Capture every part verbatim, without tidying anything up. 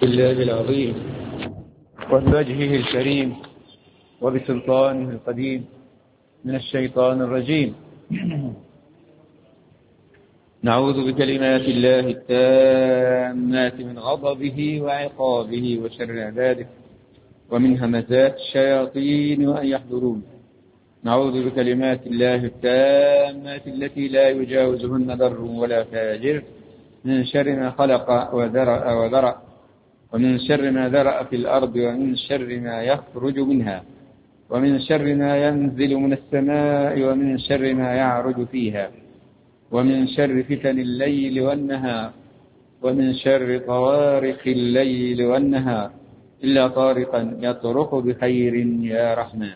بالله العظيم وبوجهه الكريم وبسلطانه القديم من الشيطان الرجيم. نعوذ بكلمات الله التامات من غضبه وعقابه وشر عباده ومن همزات الشياطين وأن يحضرون. نعوذ بكلمات الله التامات التي لا يجاوزهن بر ولا فاجر من شر ما خلق وذرأ وذرأ ومن شر ما ذرأ في الأرض ومن شر ما يخرج منها ومن شر ما ينزل من السماء ومن شر ما يعرج فيها ومن شر فتن الليل والنهار ومن شر طوارق الليل والنهار إلا طارقا يطرق بخير يا رحمن.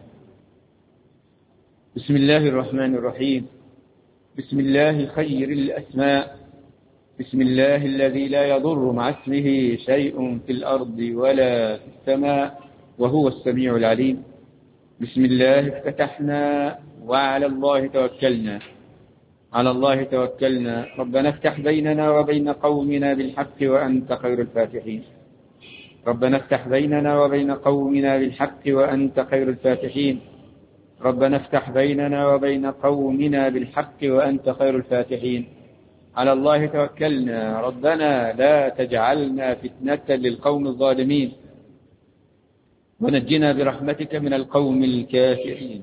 بسم الله الرحمن الرحيم. بسم الله خير الأسماء. بسم الله الذي لا يضر مع اسمه شيء في الأرض ولا في السماء وهو السميع العليم. بسم الله افتتحنا وعلى الله توكلنا. على الله توكلنا. ربنا افتح بيننا وبين قومنا بالحق وأنت خير الفاتحين. ربنا افتح بيننا وبين قومنا بالحق وأنت خير الفاتحين. ربنا افتح بيننا وبين قومنا بالحق وأنت خير الفاتحين. على الله توكلنا. ربنا لا تجعلنا فتنة للقوم الظالمين ونجنا برحمتك من القوم الكافرين.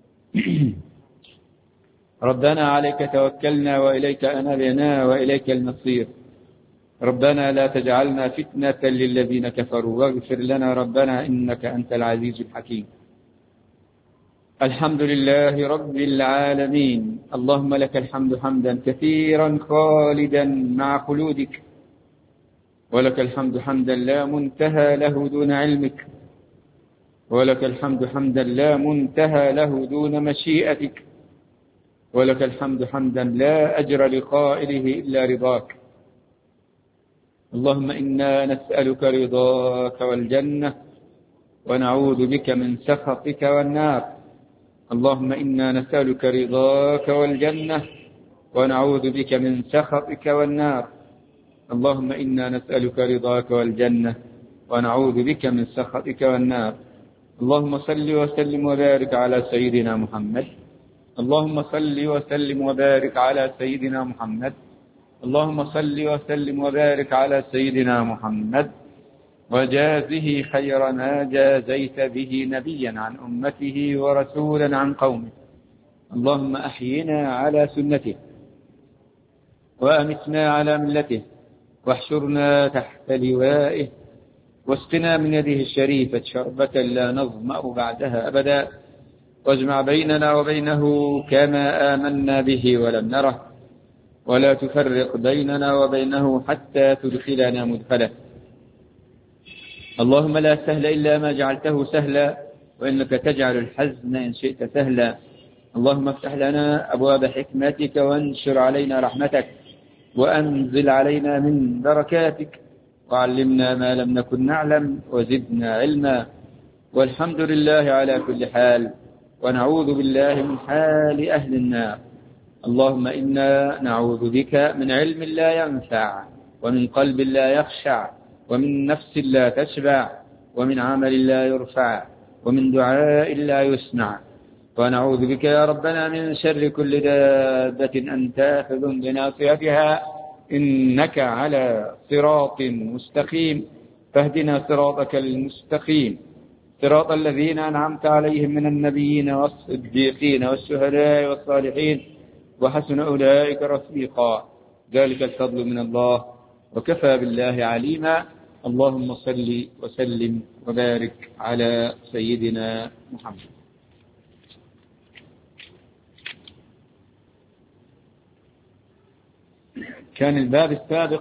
ربنا عليك توكلنا وإليك أنبنا وإليك المصير. ربنا لا تجعلنا فتنة للذين كفروا واغفر لنا ربنا إنك أنت العزيز الحكيم. الحمد لله رب العالمين. اللهم لك الحمد حمدا كثيرا خالدا مع خلودك، ولك الحمد حمدا لا منتهى له دون علمك، ولك الحمد حمدا لا منتهى له دون مشيئتك، ولك الحمد حمدا لا أجر لقائله إلا رضاك. اللهم إنا نسألك رضاك والجنة ونعوذ بك من سخطك والنار. اللهم إنا نسألك رضاك والجنة ونعوذ بك من سخطك والنار. اللهم إنا نسألك رضاك والجنة ونعوذ بك من سخطك والنار. اللهم صل وسلم وبارك على سيدنا محمد. اللهم صل وسلم وبارك على سيدنا محمد. اللهم صل وسلم وبارك على سيدنا محمد وجازه خير ما جازيت به نبيا عن أمته ورسولا عن قومه. اللهم أحينا على سنته وأمتنا على ملته واحشرنا تحت لوائه واسقنا من يده الشريفة شربة لا نظمأ بعدها أبدا، واجمع بيننا وبينه كما آمنا به ولم نره، ولا تفرق بيننا وبينه حتى تدخلنا مدخله. اللهم لا سهل إلا ما جعلته سهلا، وإنك تجعل الحزن إن شئت سهلا. اللهم افتح لنا أبواب حكمتك وانشر علينا رحمتك وأنزل علينا من بركاتك، وعلمنا ما لم نكن نعلم وزدنا علما. والحمد لله على كل حال، ونعوذ بالله من حال أهل النار. اللهم إنا نعوذ بك من علم لا ينفع ومن قلب لا يخشع ومن نفس لا تشبع ومن عمل لا يرفع ومن دعاء لا يسمع. ونعوذ بك يا ربنا من شر كل دابة أنت آخذ بناصيتها إنك على صراط مستقيم، فاهدنا صراطك المستقيم، صراط الذين أنعمت عليهم من النبيين والصديقين والشهداء والصالحين وحسن أولئك رفيقا. ذلك الفضل من الله وكفى بالله عليما. اللهم صل وسلم وبارك على سيدنا محمد. كان الباب السابق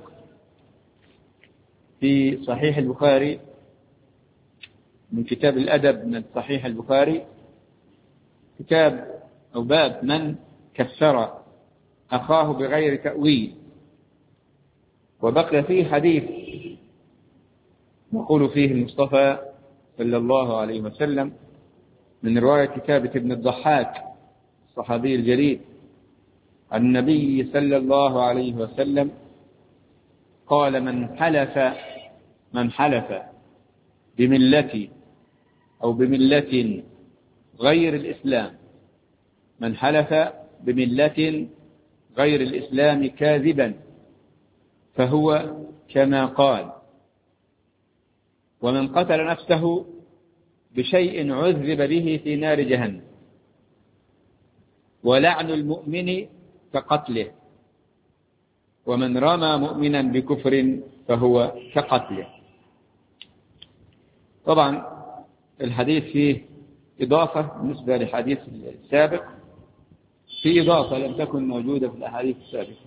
في صحيح البخاري من كتاب الأدب من صحيح البخاري، كتاب أو باب من كسر أخاه بغير تأويل، وبقي فيه حديث يقول فيه المصطفى صلى الله عليه وسلم من رواية كتابة ابن الضحاك الصحابي الجليل عن النبي صلى الله عليه وسلم قال: من حلف من حلف بملة أو بملة غير الإسلام من حلف بملة غير الإسلام كاذبا فهو كما قال. ومن قتل نفسه بشيء عذب به في نار جهنم. ولعن المؤمن كقتله، ومن رمى مؤمنا بكفر فهو كقتله. طبعا الحديث فيه إضافة بالنسبة للحديث السابق، في إضافة لم تكن موجودة في الأحاديث السابقة.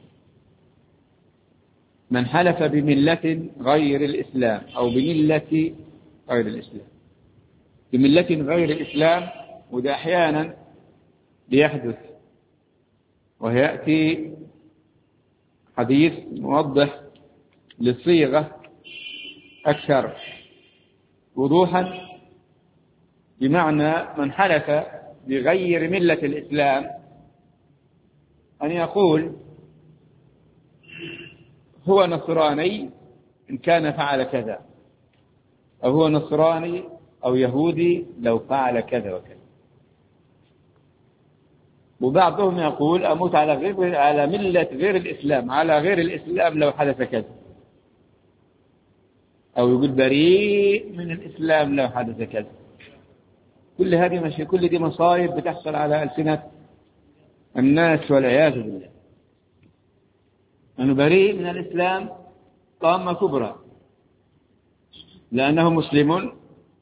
من حلف بملة غير الإسلام أو بملة غير الإسلام، بملة غير الإسلام، وده أحيانا بيحدث، ويأتي حديث موضح للصيغة أكثر وضوحا، بمعنى من حلف بغير ملة الإسلام أن يقول هو نصراني إن كان فعل كذا، أو هو نصراني أو يهودي لو فعل كذا وكذا. وبعضهم يقول أموت على غير على ملة غير الإسلام، على غير الإسلام لو حدث كذا، أو يقول بريء من الإسلام لو حدث كذا. كل هذه مش كل دي مصائب بتحصل على ألسنة الناس والعياذ بالله. أنه بريء من الإسلام طامة كبرى، لأنه مسلم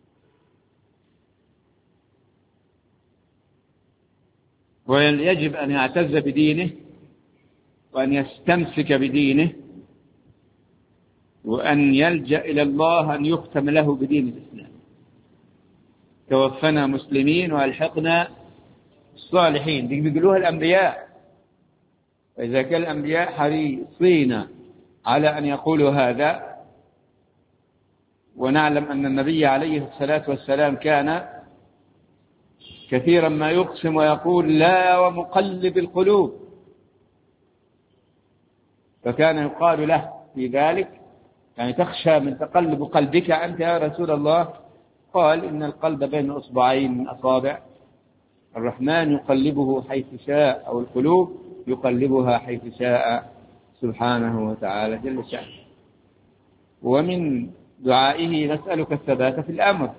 ويجب أن يعتز بدينه وأن يستمسك بدينه وأن يلجأ إلى الله أن يختم له بدين الإسلام. توفنا مسلمين وألحقنا الصالحين، دي بيقولوها الأنبياء. وإذا كان الأنبياء حريصين على أن يقولوا هذا، ونعلم أن النبي عليه الصلاة والسلام كان كثيرا ما يقسم ويقول لا ومقلب القلوب، فكان يقال له في ذلك يعني تخشى من تقلب قلبك أنت يا رسول الله؟ قال إن القلب بين أصبعين من أصابع الرحمن يقلبه حيث شاء، أو القلوب يقلبها حيث شاء سبحانه وتعالى جل شأنه. ومن دعائه نسألك الثبات في الأمر،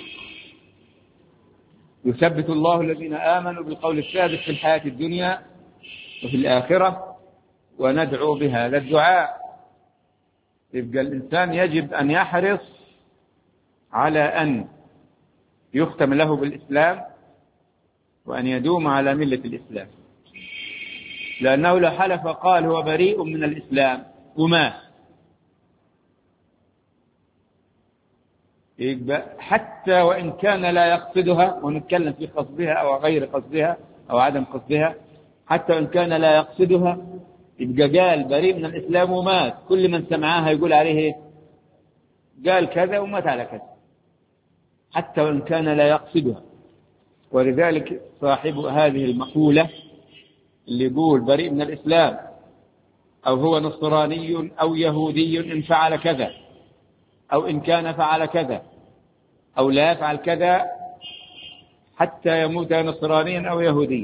يثبت الله الذين آمنوا بالقول الثابت في الحياة الدنيا وفي الآخرة، وندعو بهذا الدعاء. يبقى الإنسان يجب أن يحرص على أن يختم له بالإسلام وأن يدوم على ملة الإسلام، لأنه لو حلف قال هو بريء من الإسلام وما يبقى حتى وإن كان لا يقصدها، ونتكلم في قصدها أو غير قصدها أو عدم قصدها، حتى وإن كان لا يقصدها يبقى قال بريء من الإسلام ومات، كل من سمعها يقول عليه قال كذا ومات على كذا، حتى وإن كان لا يقصدها. ولذلك صاحب هذه المقولة اللي يقول بريء من الإسلام أو هو نصراني أو يهودي إن فعل كذا، أو إن كان فعل كذا، أو لا يفعل كذا حتى يموت نصرانيا أو يهوديا،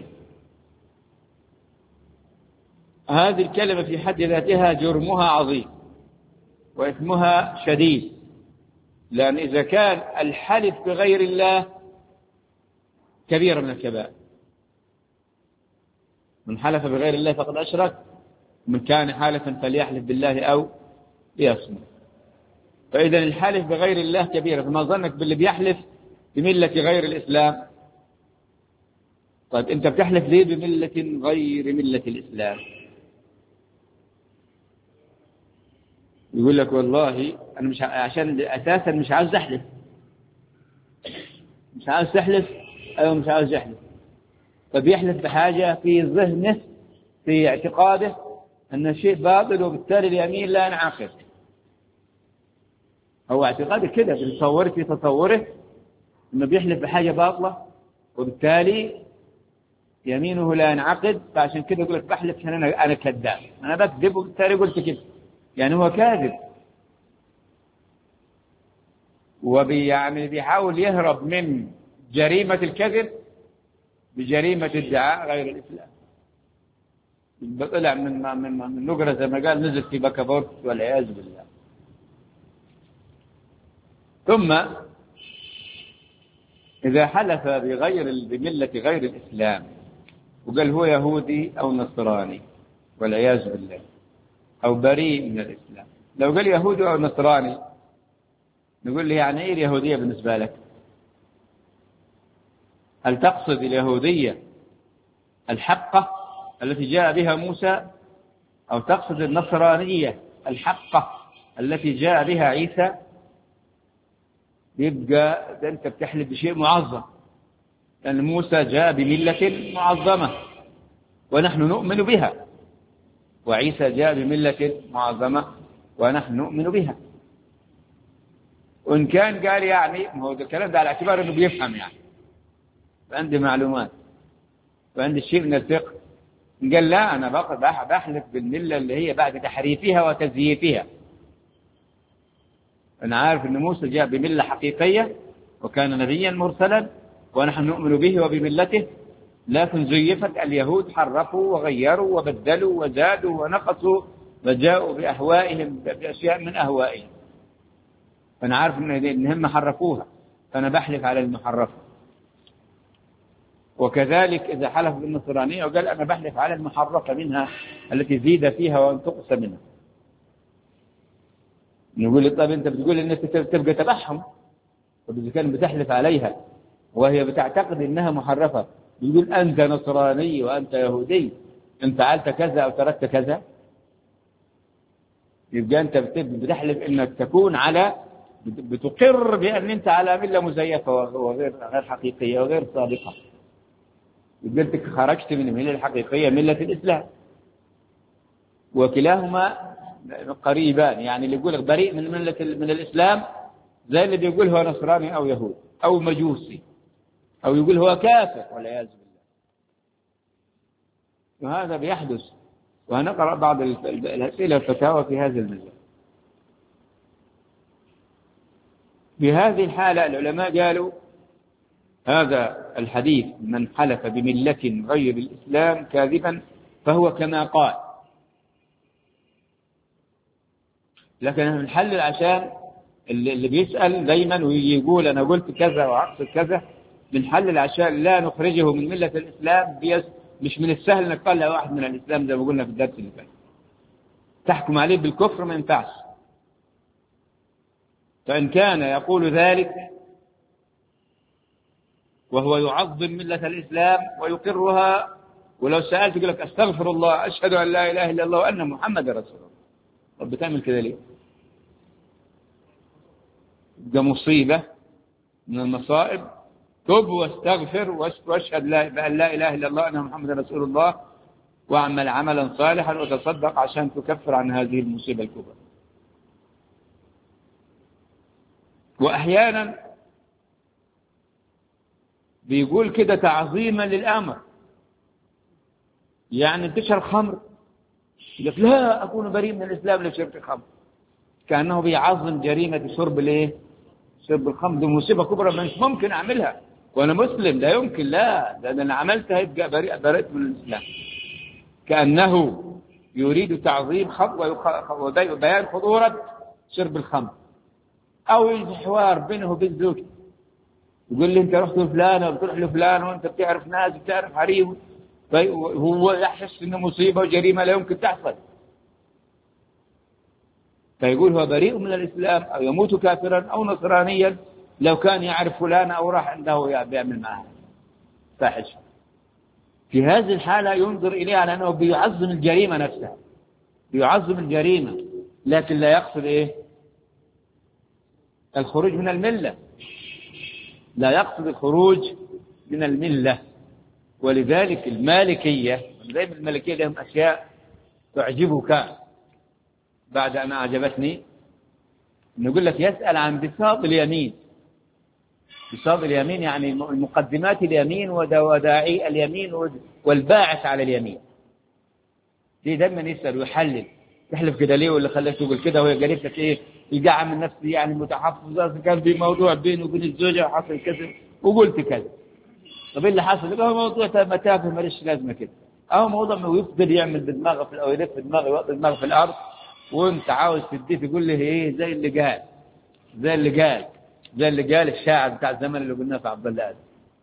هذه الكلمة في حد ذاتها جرمها عظيم وإثمها شديد. لأن إذا كان الحلف بغير الله كبيرة من الكبائر، من حلف بغير الله فقد أشرك، من كان حالفا فليحلف بالله أو ليصمت. فإذا الحلف بغير الله كبيرة، فما ظنك باللي بيحلف بملة غير الإسلام؟ طيب أنت بتحلف ليه بملة غير ملة الإسلام؟ يقول لك والله أنا مش عشان أساسا مش عاوز أحلف. مش عاوز تحلف؟ أيوة مش عاوز أحلف. فبيحلف بحاجة في ذهنه في اعتقاده أن الشيء باطل، وبالتالي اليمين لا ينعقد. هو اعتقاده كده، بيتصور في تصوره أنه بيحلف بحاجة باطلة وبالتالي يمينه لا ينعقد، فعشان كده يقول لك بحلف عشان أنا أنا كذاب، أنا بكذب وبالتالي قلت كده، يعني هو كاذب. وبي يعني بيحاول يهرب من جريمة الكذب بجريمة ادعاء غير الإسلام. طلع من من من نقرة زي ما قال، نزل في بكابورت والعياذ بالله. ثم إذا حلف بغير بملة غير الإسلام وقال هو يهودي أو نصراني والعياذ بالله، أو بريء من الإسلام، لو قال يهودي أو نصراني نقول له يعني إيه اليهودية بالنسبة لك؟ هل تقصد اليهودية الحقة التي جاء بها موسى، أو تقصد النصرانية الحقة التي جاء بها عيسى؟ يبقى ده أنت بتحلف بشيء معظم، لأن موسى جاء بملة معظمة ونحن نؤمن بها، وعيسى جاء بملة معظمة ونحن نؤمن بها. وإن كان قال يعني هو الكلام ده على اعتبار أنه بيفهم، يعني وعندي معلومات وعندي شيء من الفقه، قال لا أنا بحلف بالملة اللي هي بعد تحريفها وتزييفها. أنا عارف أن موسى جاء بملة حقيقية وكان نبيا مرسلا ونحن نؤمن به وبملته، لكن زيفت، اليهود حرفوا وغيروا وبدلوا وزادوا ونقصوا وجاءوا بأهوائهم بأشياء من أهوائهم، فأنا عارف أن هم حرفوها، فأنا بحلف على المحرفة. وكذلك إذا حلف بالنصرانية وقال أنا بحلف على المحرفة منها التي زيد فيها وانتقص منها، نقول لي طيب أنت بتقول إنك تبقى تبعهم، طب إذا كان بتحلف عليها وهي بتعتقد إنها محرفة، يقول أنت نصراني وأنت يهودي، أنت فعلت كذا أو تركت كذا، يبقى أنت بتحلف إنك تكون على بتقر بأن أنت على ملة مزيفة وغير غير حقيقية وغير صادقة، يبقى أنت خرجت من الملة الحقيقية ملة الإسلام. وكلاهما قريبان، يعني اللي يقول لك بريء من ملة من الإسلام زي اللي بيقول هو نصراني أو يهود أو مجوسي أو يقول هو كافر والعياذ بالله. وهذا بيحدث، وهنقرأ بعض الأسئلة والفتاوى في هذا المجال. في هذه الحالة العلماء قالوا هذا الحديث من حلف بملة غير الإسلام كاذبا فهو كما قال، لكن نحلل عشان اللي بيسأل دايما ويقول أنا قلت كذا وأقصد كذا، بنحلل عشان لا نخرجه من ملة الإسلام. مش من السهل أنك تطلع واحد من الإسلام زي ما قلنا في الدرس اللي فات، تحكم عليه بالكفر ما ينفعش. فإن كان يقول ذلك وهو يعظم ملة الإسلام ويقرها، ولو سألت يقول لك أستغفر الله أشهد أن لا إله إلا الله وأن محمد رسول الله، طب بتعمل كذا ليه؟ ده مصيبة من المصائب. تب واستغفر واشهد بأن لا إله إلا الله وأن محمد رسول الله واعمل عملا صالحا وتصدق عشان تكفر عن هذه المصيبة الكبرى. وأحيانا بيقول كده تعظيما للأمر، يعني تشرب خمر يقول لا أكون بريء من الإسلام لو شربت الخمر، كأنه بيعظم جريمة شرب الايه؟ شرب الخمر. دي مصيبة كبرى مش ممكن أعملها وأنا مسلم، لا يمكن، لا ده أنا عملتها يبقى بريء بريء من الإسلام، كأنه يريد تعظيم خمر وبيان خطورة شرب الخمر. أو حوار بينه وبين زوجته يقول لي أنت رحت لفلان وبتروح لفلان وأنت بتعرف ناس بتعرف حريم، هو يحس إنه مصيبة وجريمة لا يمكن تحصل، فيقول هو بريء من الإسلام أو يموت كافرا أو نصرانيا لو كان يعرف فلان أو راح عنده بيعمل معه فاحش. في هذه الحالة ينظر إليه على أنه بيعظم الجريمة نفسها، بيعظم الجريمة، لكن لا يقصد إيه؟ الخروج من الملة، لا يقصد الخروج من الملة. ولذلك المالكية زي ما المالكية لهم أشياء تعجبك بعد أن أعجبتني، نقول لك يسأل عن بساط اليمين. بساط اليمين يعني المقدمات اليمين وداعي اليمين والباعث على اليمين. دي دايما يسأل ويحلل، تحلف كده ليه ولا خليك تقول كده وهي قالت لك ايه يقع من نفسي يعني متحفظ، كان في موضوع بيني وبين الزوجة وحصل كذا وقلت كذا. طب اللي حصل يبقى هو موضوع متافه ماليش لازمة كده، أو موضوع ويفضل يعمل بدماغه في أو يلف بدماغه يوطي دماغه في الأرض، وأنت عاوز تديه تقول له إيه زي اللي قال زي اللي قال زي اللي قال الشاعر بتاع الزمن اللي قلناه في عبد الله.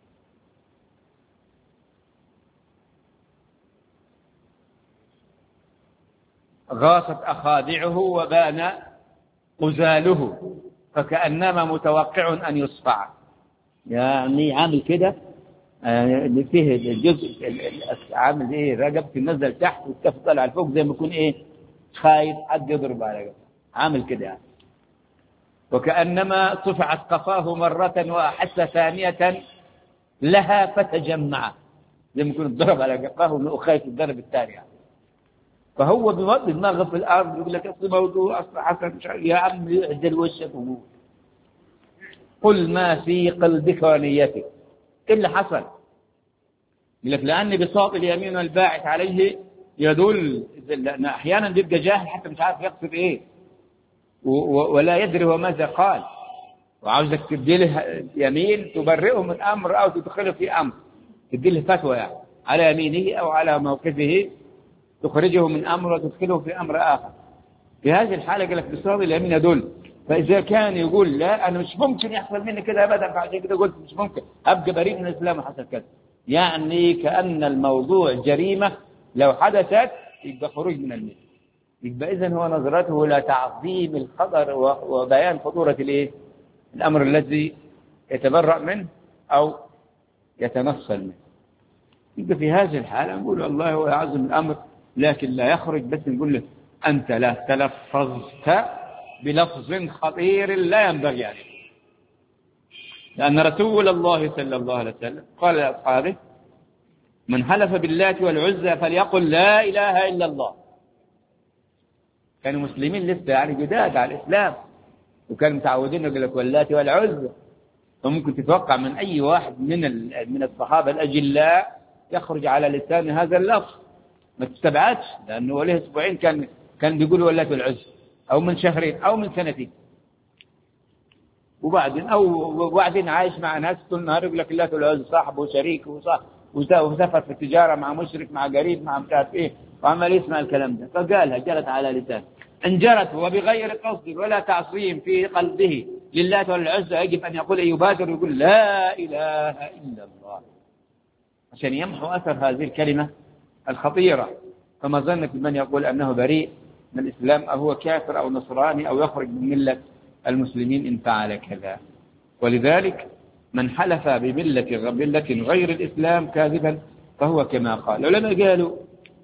غاصت أخادعه وبان قزاله فكأنما متوقع أن يصفع. يعني عامل كده اللي فيه الجزء عامل ايه رقبتي نزل تحت والكف طلع لفوق زي ما يكون ايه خايف حد يضرب على رقبته، عامل كده يعني. وكأنما صفعت قفاه مرة وأحس ثانية لها فتجمع، زي ما يكون الضرب على قفاه وانه خايف الضرب الثاني يعني. فهو بيوضي دماغه في الارض يقول لك اصل موضوع اصل حسن يا عم اعدل وشك قل ما في قلبك ونيتك. ايه اللي حصل؟ يقول لك لان بساط اليمين والباعث عليه يدل، لان احيانا بيبقى جاهل حتى مش عارف يقصد ايه ولا يدري هو ماذا قال، وعاوزك تدي له يمين تبرئه من امر او تدخله في امر، تدي له فتوى يعني على يمينه او على موقفه تخرجه من أمر وتدخله في أمر آخر. في هذه الحالة قال لك بساط اليمين يدل. فإذا كان يقول لا أنا مش ممكن يحصل مني كده أبدا، فعشان كده قلت مش ممكن أبقى بريء من الإسلام وحصل كذا، يعني كأن الموضوع جريمة لو حدثت يبقى خروج من الملة. يبقى إذن هو نظرته إلى تعظيم الخطر وبيان خطورة الإيه؟ الأمر الذي يتبرأ منه أو يتنصل منه. يبقى في هذه الحالة نقول الله هو يعظم الأمر، لكن لا يخرج، بس نقول له أنت لا تلفظت بلفظ خطير لا ينبغي عليه. لأن رسول الله صلى الله عليه وسلم قال لأصحابه من حلف باللات والعزى فليقل لا إله إلا الله. كانوا مسلمين لسه يعني جداد على الإسلام، وكانوا متعودين يقول لك واللات والعزى، فممكن تتوقع من أي واحد من من الصحابة الأجلاء يخرج على لسان هذا اللفظ، ما تستبعدش، لأنه له أسبوعين كان كان بيقول واللات والعزى، أو من شهرين أو من سنتين، وبعدين أو وبعدين عايش مع ناس طول النهار يقول لك اللات والعزى صاحبه وشريك وصاحب وسافر في التجارة مع مشرك مع قريب مع مش عارف إيه، وعمال يسمع الكلام ده فقالها جرت على لسانه. إن جرت وبغير قصد ولا تعصيم في قلبه للات والعزى يجب أن يقول يبادر ويقول لا إله إلا الله عشان يمحو أثر هذه الكلمة الخطيرة. فما ظنك بمن يقول أنه بريء من الإسلام أو هو كافر أو نصراني أو يخرج من ملة المسلمين إن فعل كذا. ولذلك من حلف بملة ملة غير الإسلام كاذبا فهو كما قال العلماء قالوا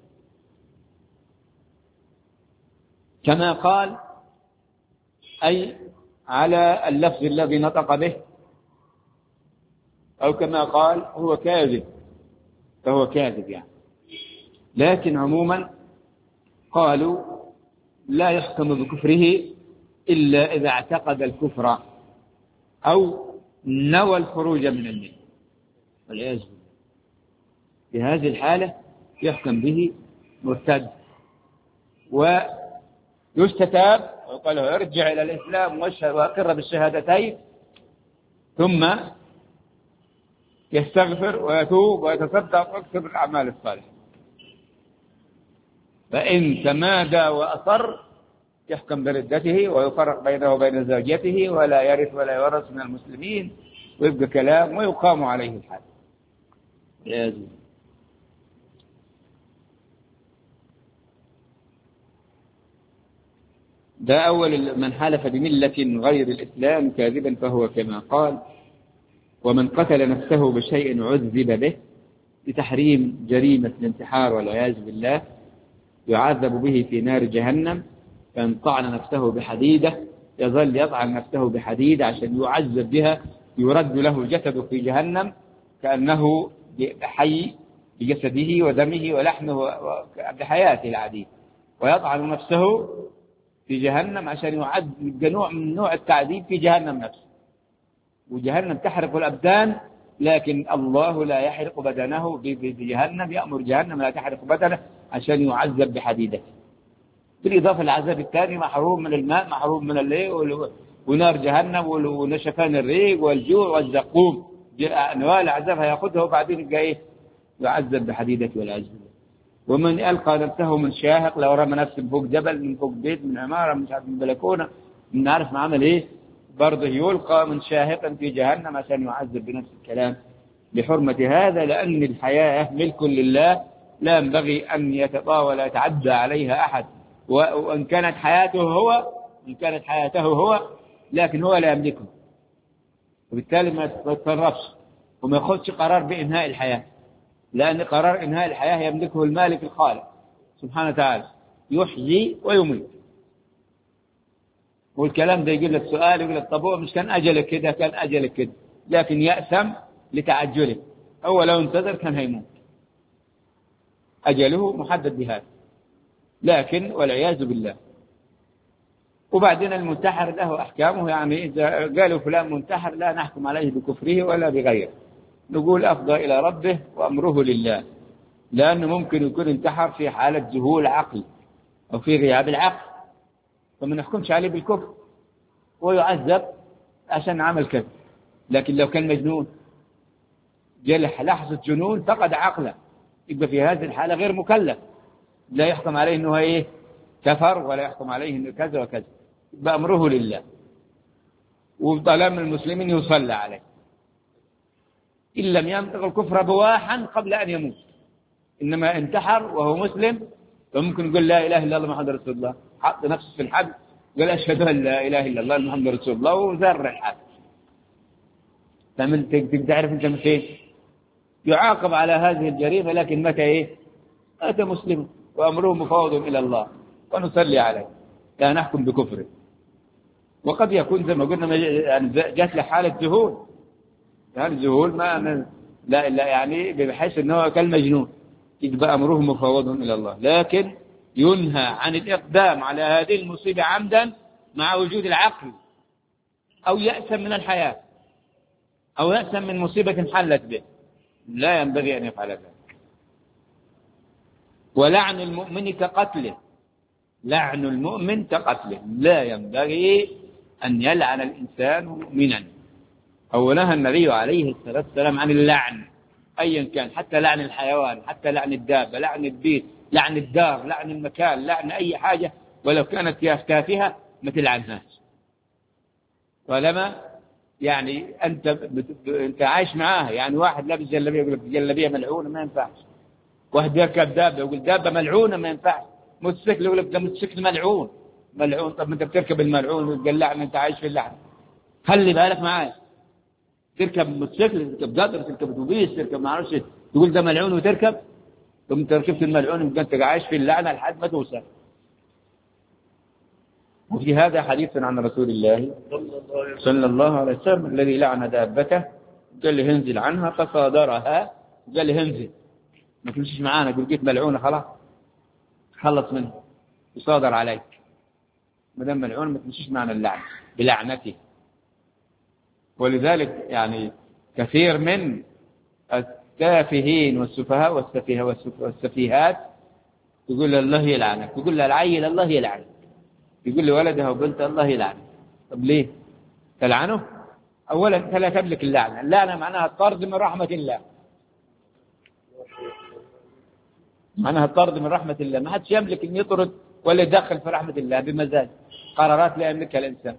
كما قال أي على اللفظ الذي نطق به، أو كما قال هو كاذب فهو كاذب يعني. لكن عموما قالوا لا يحكم بكفره إلا إذا اعتقد الكفر أو نوى الخروج من الملة والعياذ بالله. في هذه الحالة يحكم به مرتد ويستتاب ويقال له ارجع إلى الإسلام وأقر بالشهادتين، ثم يستغفر ويتوب ويتصدق ويكتب الأعمال الصالحة. فإن تمادى وأصر يحكم بردته ويفرق بينه وبين زوجته ولا يرث ولا يورث من المسلمين، ويبقى كلام ويقام عليه الحد. ده أول من حلف بملة غير الإسلام كاذبا فهو كما قال. ومن قتل نفسه بشيء عذب به بتحريم جريمة الانتحار والعياذ بالله يعذب به في نار جهنم. فإن طعن نفسه بحديدة يظل يطعن نفسه بحديدة عشان يعذب بها، يرد له جسده في جهنم كأنه حي بجسده ودمه ولحمه بحياته العادية، ويطعن نفسه في جهنم عشان يعذب نوع من نوع التعذيب في جهنم نفسه. وجهنم تحرق الأبدان لكن الله لا يحرق بدنه بجهنم، يأمر جهنم لا تحرق بدنه عشان يعذب بحديدته. بالإضافة للعذاب الثاني محروم من الماء، محروم من الليل، ونار جهنم، ونشفان الريق، والجوع، والزقوم، أنواع العذاب هياخدها، وبعدين يبقى إيه؟ يعذب بحديدة والعياذ بالله. ومن ألقى نفسه من شاهق، لو رمى نفسه من فوق جبل، من فوق بيت، من عمارة، مش عارف من بلكونة، من عارف ما عمل إيه، برضه يلقى من شاهق في جهنم عشان يعذب بنفس الكلام بحرمة هذا، لأن الحياة ملك لله، لا ينبغي أن يتطاول يتعدى عليها أحد، وإن كانت حياته هو إن كانت حياته هو لكن هو لا يملكه، وبالتالي ما يتصرفش وما ياخذش قرار بإنهاء الحياة، لأن قرار إنهاء الحياة يملكه المالك الخالق سبحانه وتعالى، يحيي ويميت. والكلام ده يقول لك سؤال، يقول لك طب هو مش كان أجلك كده؟ كان أجلك كده، لكن يأثم لتعجله، هو لو انتظر كان هيموت، أجله محدد بهذا، لكن والعياذ بالله. وبعدين المنتحر له أحكامه، يعني إذا قالوا فلان منتحر لا نحكم عليه بكفره ولا بغيره، نقول أفضى إلى ربه وأمره لله، لأنه ممكن يكون انتحر في حالة ذهول عقل أو في غياب العقل، فما نحكمش عليه بالكفر ويعذب عشان عمل كذا. لكن لو كان مجنون جلح لحظة جنون فقد عقله، يبقى في هذه الحالة غير مكلف، لا يحكم عليه أنه إيه كفر، ولا يحكم عليه أنه كذا وكذا، يبقى أمره لله. وطالما المسلمين يصلى عليه إن لم ينطق الكفر بواحا قبل أن يموت، إنما انتحر وهو مسلم فممكن يقول لا إله إلا الله محمد رسول الله، حط نفسه في الحد قال أشهد أن لا إله إلا الله محمد رسول الله وزر الحد، فمن تعرف أنت متى يعاقب على هذه الجريمة، لكن متى إيه؟ متى مسلم وأمره مفوض إلى الله ونصلي عليه، لا نحكم بكفره. وقد يكون زي ما قلنا يعني جات له حالة ذهول، يعني ذهول ما لا لا يعني بحيث أنه كالمجنون، يبقى أمره مفوض إلى الله، لكن ينهى عن الإقدام على هذه المصيبة عمدا مع وجود العقل، أو يأسم من الحياة، أو يأسم من مصيبة حلت به، لا ينبغي أن يفعل ذلك. ولعن المؤمن كقتله، لعن المؤمن كقتله، لا ينبغي أن يلعن الإنسان مؤمنا. أو نهى النبي عليه الصلاة والسلام عن اللعن أيا كان، حتى لعن الحيوان، حتى لعن الدابة، لعن البيت، لعن الدار، لعن المكان، لعن أي حاجة ولو كانت تافهة ما تلعنهاش. ولما يعني أنت بت... أنت عايش معاه، يعني واحد لابس جلبية يقول لك جلبية ملعونة ما ينفعش، واحد يركب دابة يقول دابة ملعونة ما ينفعش، موتوسيكل يقول لك ده موتوسيكل ملعون ملعون. طب ما أنت بتركب الملعون وتقلعنا، أنت عايش في اللعن. خلي بالك معايا، تركب موتوسيكل، تركب قطر، تركب اتوبيس، تركب ما اعرفش، تقول ده ملعون وتركب، ثم انت ركبت الملعون يبقى انت عايش في اللعنه لحد ما توصل. وفي هذا حديث عن رسول الله صلى الله عليه وسلم الذي لعن دابته، قال له انزل عنها فصادرها، قال له انزل ما تمشيش معانا، قل جيت ملعونه خلاص خلص منه، يصادر عليك ما دام ملعون ما تمشيش معنا اللعنه بلعنته. ولذلك يعني كثير من التافهين والسفهاء والسفيه والسفيهات يقول الله يلعنك، يقول له العيل الله يلعنك، يقول لولدها وبنتها الله يلعنك. طب ليه تلعنه؟ أولا فلا تملك اللعنة، اللعنة معناها الطرد من رحمة الله، معناها الطرد من رحمة الله، ما حدش يملك أن يطرد ولا يدخل في رحمة الله بمزاج، قرارات لا يملكها الإنسان.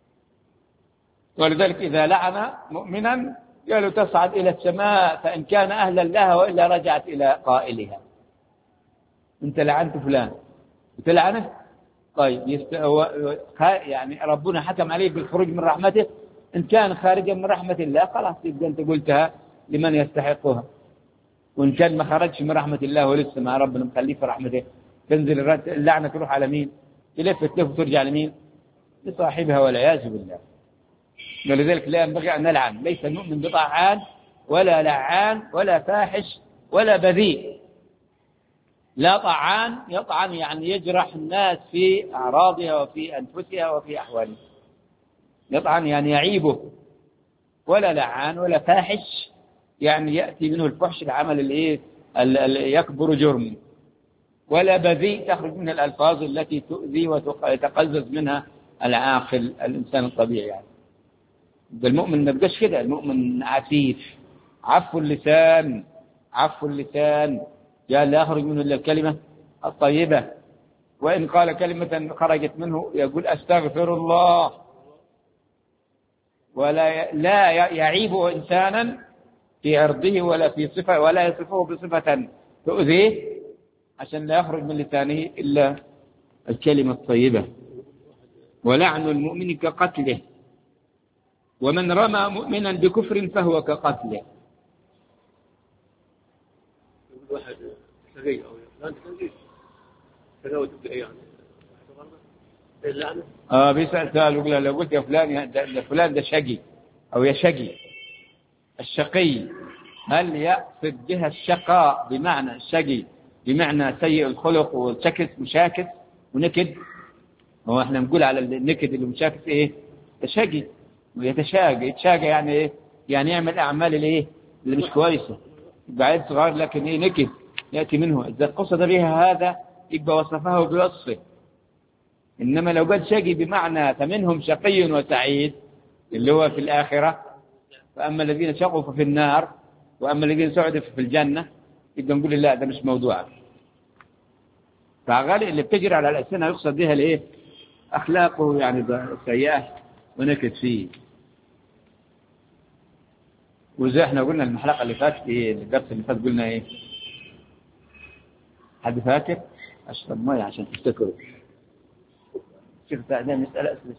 ولذلك إذا لعن مؤمنا قالوا تصعد إلى السماء فإن كان أهلا لها وإلا رجعت إلى قائلها. أنت لعنت فلان وتلعنه، طيب يست... يعني ربنا حكم عليه بالخروج من رحمته، إن كان خارجا من رحمة الله خلاص يبقى أنت قلتها لمن يستحقها، وإن كان ما خرجش من رحمة الله ولسه مع ربنا مخليه في رحمته، تنزل اللعنة تروح على مين؟ تلف تلف وترجع لمين؟ لصاحبها والعياذ بالله. ولذلك لا ينبغي أن نلعن، ليس المؤمن بطاعان ولا لعان ولا فاحش ولا بذيء. لا طعان، يطعن يعني يجرح الناس في أعراضها وفي أنفسها وفي أحوالها، يطعن يعني يعيبه. ولا لعان ولا فاحش يعني يأتي منه الفحش، العمل اللي يكبر جرمه. ولا بذيء تخرج منها الألفاظ التي تؤذي ويتقزز منها العاقل الإنسان الطبيعي يعني. المؤمن ما بقاش كده، المؤمن عفيف، عفو اللسان، عفو اللسان، قال لا يخرج منه إلا الكلمة الطيبة، وإن قال كلمة خرجت منه يقول أستغفر الله، ولا لا يعيب إنسانا في عرضه ولا في صفة، ولا يصفه بصفة تؤذيه، عشان لا يخرج من لسانه إلا الكلمة الطيبة. ولعن المؤمن كقتله، ومن رمى مؤمنا بكفر فهو كقتله. واحد شقي أو فلان شقي تجاوز يعني اللعنة. آه بيسأل سؤال يقول لو قلت يا فلان يا فلان ده شقي أو يا شقي، الشقي هل يقصد بها الشقاء بمعنى الشقي بمعنى سيء الخلق والشكس مشاكس ونكد؟ هو احنا نقول على النكد اللي مشاكس ايه؟ شقي ويتشاقى، يتشاقى يعني ايه؟ يعني يعمل اعمال الايه اللي مش كويسه، بعيد صغار لكن ايه نكد ياتي منه. اذا قصد بها هذا يبقى وصفه بوصفه. انما لو قال شقي بمعنى فمنهم شقي وسعيد اللي هو في الاخره، فاما الذين شقوا ففي النار واما الذين سعدوا ففي الجنه، يبقى نقول لا ده مش موضوع. فغالي اللي بتجري على الألسنة يقصد بها الايه؟ اخلاقه يعني سيئه ونكد فيه. وزي احنا قلنا الحلقه اللي فاتت ايه، الدرس اللي فات قلنا ايه؟ حد فاكر؟ اشرب ميه عشان تفتكروا. شيخ ده مساله اسئله.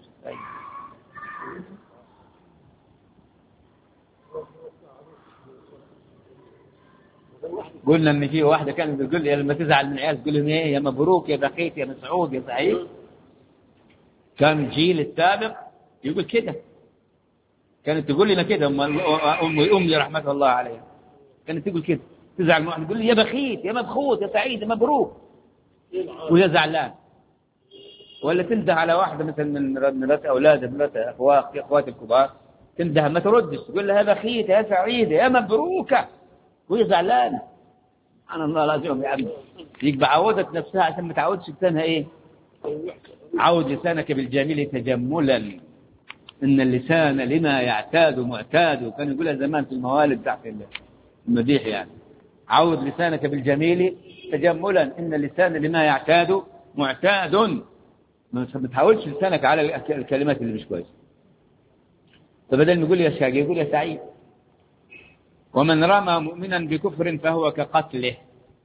قلنا ان في واحده كانت بتقول لي لما تزعل من العيال تقول لهم ايه؟ يا مبروك يا بخيت يا مسعود يا سعيد. كان الجيل السابق يقول كده، كانت تقول لنا كده ام ام امي رحمه الله عليها، كانت تقول كده، تزعل من واحد تقول لي يا بخيت يا مبخوت يا سعيد يا مبروك ويا زعلان. ولا تنده على واحده مثلا من مرات اولادها مرات اخوات اخوات الكبار، تنده ما تردش تقول لها يا بخيت يا سعيده يا مبروكه وهي زعلانه. سبحان الله العظيم يا عبد، يبقى عودت نفسها عشان ما تعودش لسانها ايه؟ عود لسانك بالجميل تجملا، ان اللسان لما يعتاد معتاد. وكان يقولها زمان في الموالد تحت المديح يعني، عود لسانك بالجميل تجملا ان اللسان لما يعتاد معتاد. ما تحاولش لسانك على الكلمات اللي مش كويسه. فبدل ما يقول يا شاقي يقول يا سعيد. ومن رمى مؤمنا بكفر فهو كقتله،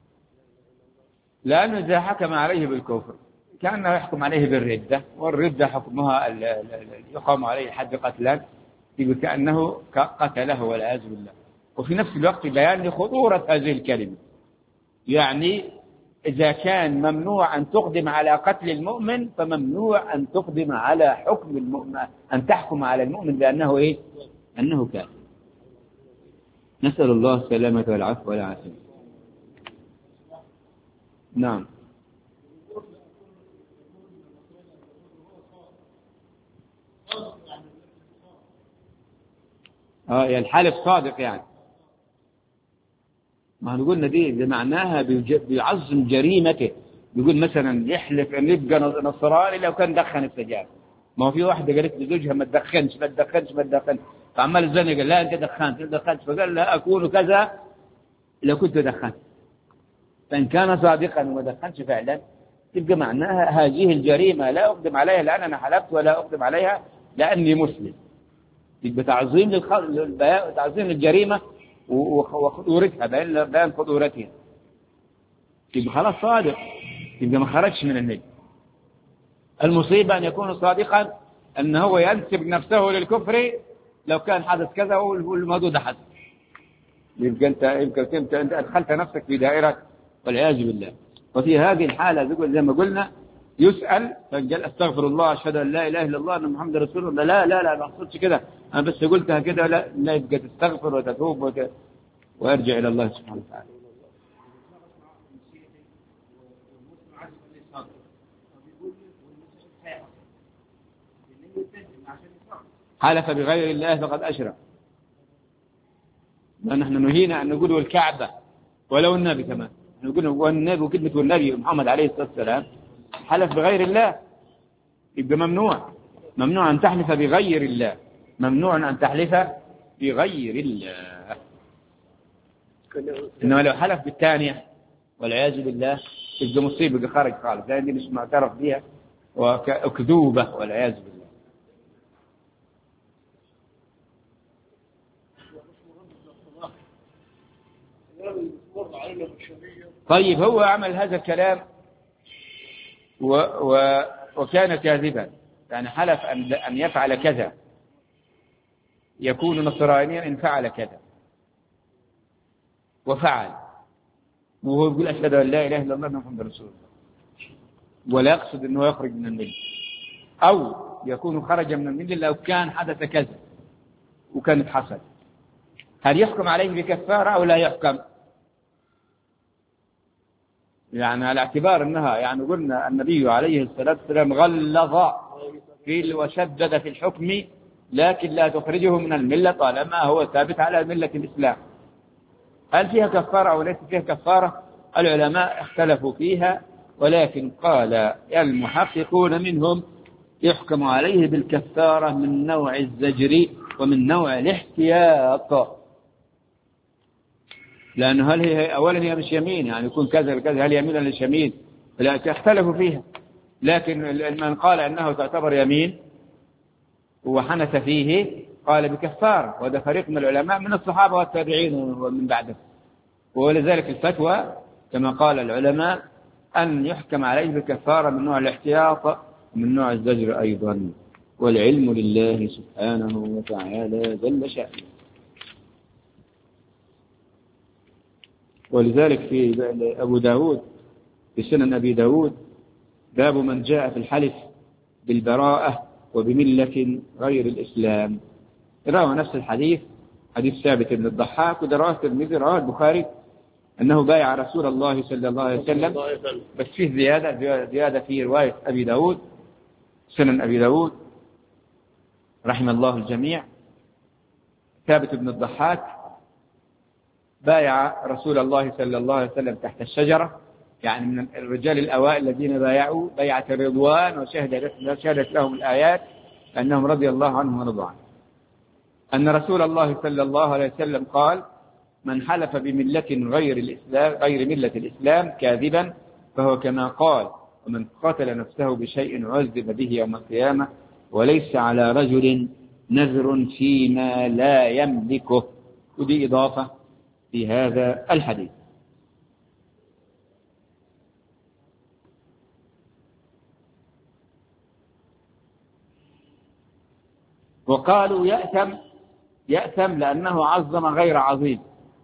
لأنه إذا حكم عليه بالكفر كأنه يحكم عليه بالردة، والردة حكمها يقام عليه حد قتلا، يقول كأنه قتله والعياذ بالله. وفي نفس الوقت بيان لخطورة هذه الكلمة، يعني إذا كان ممنوع أن تقدم على قتل المؤمن فممنوع أن تقدم على حكم المؤمن، أن تحكم على المؤمن بأنه إيه؟ أنه كافر. نسأل الله السلامة والعفو والعافية. نعم. اه يعني الحالف صادق يعني. ما قلنا دي, دي معناها بيعظم جريمته. بيقول مثلا يحلف ان يبقى نصراني لو كان دخن السجاير. ما هو في واحده قالت لزوجها ما تدخنش ما تدخنش ما تدخنش، فعمال الزنا قال لا انت دخنت انت دخنت، فقال لا اكون كذا لو كنت دخنت. فان كان صادقا وما دخنش فعلا تبقى معناها هذه الجريمه لا اقدم عليها لان انا حلفت، ولا اقدم عليها لاني مسلم. يبقى تعظيم للخ... تعظيم للجريمه وخطورتها، بيان بيان خطورتها. يبقى خلاص صادق، يبقى ما خرجش من النجم. المصيبة أن يكون صادقا أن هو ينسب نفسه للكفر لو كان حدث كذا والموضوع ده حدث، يبقى أنت يمكن أنت أدخلت نفسك في دائرة والعياذ بالله. وفي هذه الحالة زي ما قلنا يسأل فقال استغفر الله أشهد أن لا إله إلا الله أن محمد رسول الله. لا لا لا ما أقصدش كده، أنا بس قلتها كده. لا لا يبقى تستغفر وتتوب وت... وارجع إلى الله سبحانه وتعالى. حلف بغير الله فقد أشرك. نحن نهينا أن نقول الكعبة ولو النبي كمان، نقول والنبي وكلمة والنبي محمد عليه الصلاة والسلام حلف بغير الله، يبقى ممنوع ممنوع أن تحلف بغير الله، ممنوع أن تحلف بغير الله. إنما لو حلف بالثانية والعياذ بالله يبقى مصيبة، يبقى خارج خالص، لأن دي مش معترف بها وكذوبة والعياذ بالله. طيب هو عمل هذا الكلام و و وكان كاذبا، يعني حلف أن أن يفعل كذا، يكون نصرانيا إن فعل كذا وفعل، وهو يقول أشهد أن لا إله إلا الله محمد رسول الله، ولا يقصد أنه يخرج من الملة، أو يكون خرج من الملة لو كان حدث كذا وكانت حصل، هل يحكم عليه بكفارة أو لا يحكم؟ يعني على اعتبار أنها يعني قلنا النبي عليه الصلاة والسلام غلظ في وشدد في الحكم، لكن لا تخرجه من الملة طالما هو ثابت على ملة الإسلام. هل فيها كفارة أو ليس فيها كفارة؟ العلماء اختلفوا فيها، ولكن قال المحققون منهم يحكم عليه بالكفارة من نوع الزجر ومن نوع الاحتياط، لأنه هل هي أولا هي مش يمين، يعني يكون كذا كذا، هل يمين ولا مش يمين؟ لا، اختلفوا فيها، لكن من قال أنه تعتبر يمين وحنث فيه قال بكفارة، وهذا فريق من العلماء من الصحابة والتابعين ومن بعده. ولذلك الفتوى كما قال العلماء أن يحكم عليه بكفارة من نوع الاحتياط ومن نوع الزجر أيضا، والعلم لله سبحانه وتعالى جل شأنه. ولذلك في أبو داود في سنن أبي داود باب من جاء في الحلف بالبراءة وبملة غير الإسلام، روى نفس الحديث، حديث ثابت بن الضحاك، ودرواه الترمذي، رواه البخاري أنه بايع رسول الله صلى الله عليه وسلم، بس فيه زيادة زيادة في رواية أبي داود سنن أبي داود رحم الله الجميع. ثابت بن الضحاك بايع رسول الله صلى الله عليه وسلم تحت الشجرة، يعني من الرجال الأوائل الذين بايعوا بيعة الرضوان، وشهدت لهم الآيات أنهم رضي الله عنهم ورضوا عنه، أن رسول الله صلى الله عليه وسلم قال: من حلف بملة غير الإسلام غير ملة الإسلام كاذبا فهو كما قال، ومن قتل نفسه بشيء عذب به يوم القيامة، وليس على رجل نذر فيما لا يملكه. ودي إضافة في هذا الحديث. وقالوا يأثم يأثم لأنه عظم غير عظيم،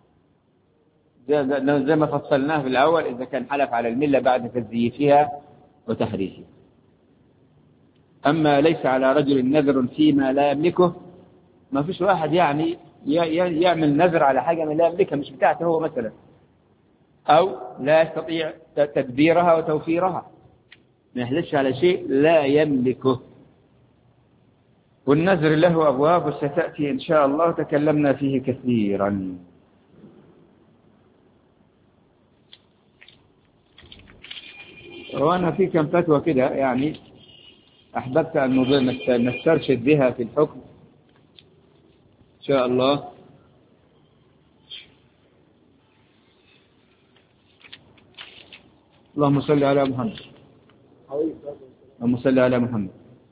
زي ما فصلناه في الأول، إذا كان حلف على الملة بعد تزييفها وتحريفها. أما ليس على رجل نذر فيما لا يملكه، ما فيش واحد يعني يعمل نذر على حاجة من لا يملكها، مش بتاعته هو مثلا، أو لا يستطيع تدبيرها وتوفيرها، ما يحلفش على شيء لا يملكه. والنذر له أبواب وستأتي إن شاء الله تكلمنا فيه كثيرا. وأنا في كم فتوى كده يعني أحببت أن نسترشد بها في الحكم إن شاء الله. اللهم صل على محمد، اللهم صل على محمد.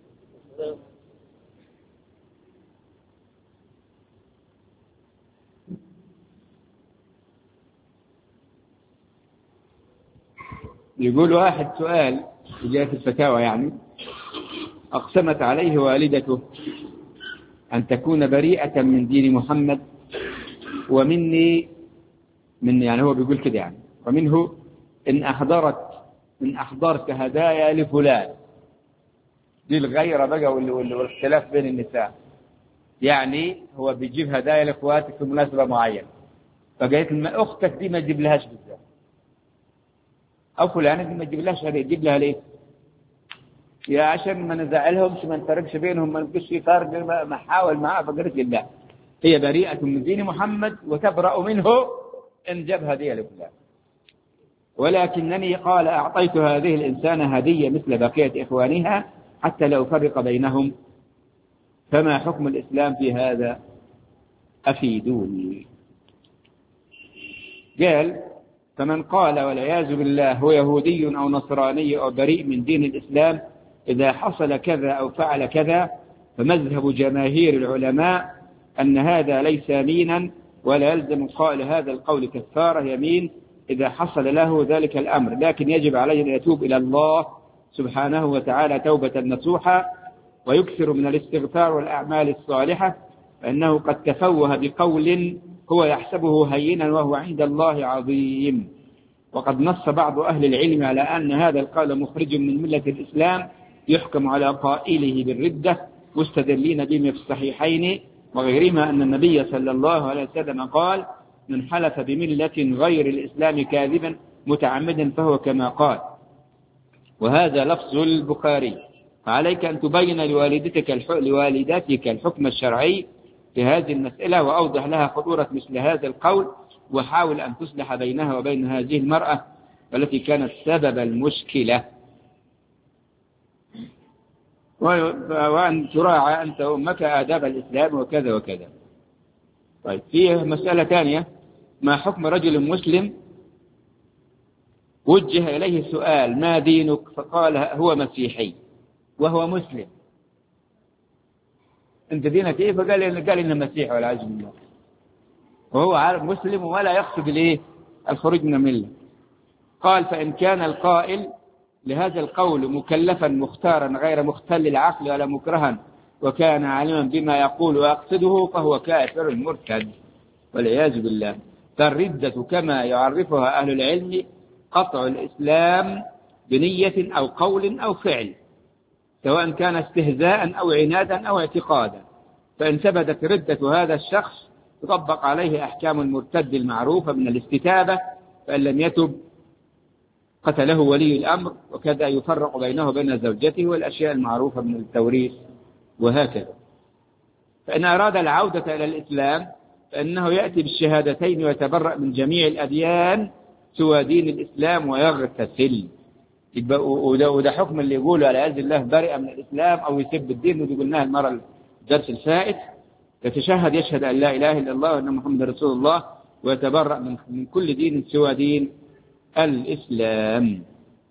يقول واحد سؤال جاء في الفتاوى، يعني أقسمت عليه والدته أن تكون بريئة من دين محمد ومني من يعني هو بيقول كده يعني ومنه إن أحضرت إن أحضرت هدايا لفلان. دي الغيرة بقى والاختلاف بين النساء، يعني هو بيجيب هدايا لأخواتك في مناسبة معينة، فقالت ما أختك دي ما تجيب لهاش بالذات، أو فلانة دي ما تجيب لهاش هدايا، تجيب لها ليه؟ يا عشان ما نزعلهمش، ما نفرقش بينهم، ما نبقاش في فرق، ما حاول معاه. فقالت لله هي بريئة من دين محمد وتبرأ منه إن جاب هدية لفلان. ولكنني قال أعطيت هذه الإنسان هدية مثل بقية إخوانها حتى لا أفرق بينهم، فما حكم الإسلام في هذا؟ أفيدوني. قال: فمن قال والعياذ بالله هو يهودي أو نصراني أو بريء من دين الإسلام إذا حصل كذا أو فعل كذا، فمذهب جماهير العلماء أن هذا ليس يمينا، ولا يلزم قائل هذا القول كفارة يمين إذا حصل له ذلك الأمر، لكن يجب عليه أن يتوب إلى الله سبحانه وتعالى توبة نصوحة ويكثر من الاستغفار والأعمال الصالحة، فإنه قد تفوه بقول هو يحسبه هينا وهو عند الله عظيم. وقد نص بعض أهل العلم على أن هذا القول مخرج من ملة الإسلام يحكم على قائله بالردة، مستدلين بما في الصحيحين وغيرهما أن النبي صلى الله عليه وسلم قال: من حلف بملة غير الإسلام كاذبا متعمدا فهو كما قال. وهذا لفظ البخاري. فعليك أن تبين لوالدتك لوالدتك الحكم الشرعي في هذه المسألة، وأوضح لها خطورة مثل هذا القول، وحاول أن تصلح بينها وبين هذه المرأة التي كانت سبب المشكلة، وأن تراعى أنت أمك آداب الإسلام وكذا وكذا. طيب، فيه مسألة ثانية: ما حكم رجل مسلم وجه إليه سؤال: ما دينك؟ فقال هو مسيحي وهو مسلم. أنت دينك إيه؟ فقال قال إنه مسيحي والعياذ بالله، وهو عارف مسلم ولا يقصد الإيه؟ الخروج من الملة. قال: فإن كان القائل لهذا القول مكلفا مختارا غير مختل العقل ولا مكرها وكان عالما بما يقول ويقصده فهو كافر مرتد والعياذ بالله. فالردة كما يعرفها أهل العلم قطع الإسلام بنية أو قول أو فعل، سواء كان استهزاء أو عنادا أو اعتقادا. فإن ثبتت ردة هذا الشخص تطبق عليه أحكام المرتد المعروفة من الاستتابة، فإن لم يتب قتله ولي الأمر، وكذا يفرق بينه وبين زوجته والأشياء المعروفة من التوريث وهكذا. فإن أراد العودة إلى الإسلام فإنه يأتي بالشهادتين ويتبرأ من جميع الأديان سوى دين الإسلام ويغتسل. وده حكم اللي يقوله على عز الله برئ من الإسلام أو يسب الدين، ودي قلناها المرة الدرس الفائت. يتشهد يشهد أن لا إله إلا الله وأن محمد رسول الله، ويتبرأ من, من كل دين سوى دين الإسلام.